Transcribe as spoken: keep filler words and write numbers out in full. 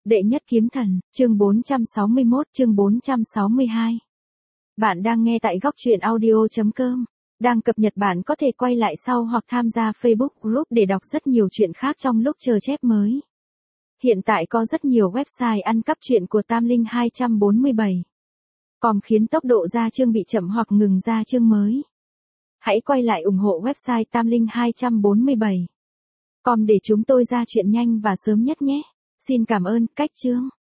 Đệ nhất kiếm thần, chương bốn trăm sáu mươi mốt, chương bốn trăm sáu mươi hai. Bạn đang nghe tại góc truyện audio chấm com. Đang cập nhật bạn có thể quay lại sau hoặc tham gia Facebook Group để đọc rất nhiều chuyện khác trong lúc chờ chép mới. Hiện tại có rất nhiều website ăn cắp truyện của Tam Linh hai trăm bốn mươi bảy. Com khiến tốc độ ra chương bị chậm hoặc ngừng ra chương mới. Hãy quay lại ủng hộ website Tam Linh hai trăm bốn mươi bảy. Com để chúng tôi ra chuyện nhanh và sớm nhất nhé. Xin cảm ơn. Cách chương.